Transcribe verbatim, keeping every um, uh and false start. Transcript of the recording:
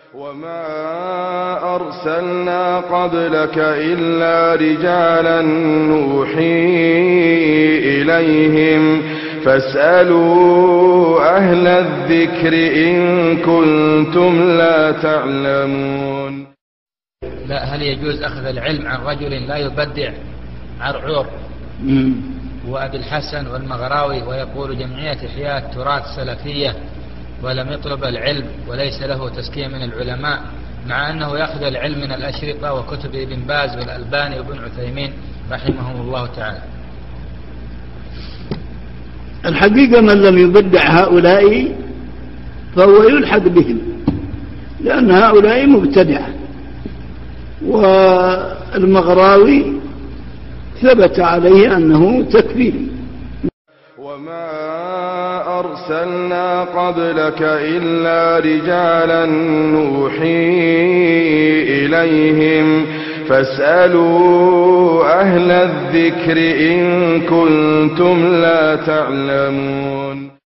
وما أرسلنا قبلك إلا رجالا نوحي إليهم فاسألوا أهل الذكر إن كنتم لا تعلمون. لا، هل يجوز أخذ العلم عن رجل لا يبدع؟ عرعور وأبي الحسن والمغراوي ويقول جمعية إحياء التراث سلفية ولم يطلب العلم وليس له تزكية من العلماء، مع أنه يأخذ العلم من الأشرطة وكتب ابن باز والألباني وابن عثيمين رحمهم الله تعالى. الحقيقة من لم يبدع هؤلاء فهو يلحق بهم، لأن هؤلاء مبتدعة. والمغراوي ثبت عليه أنه تكفيري. وما أرسلنا قبلك إلا رجالا نوحي إليهم فاسألوا أهل الذكر إن كنتم لا تعلمون.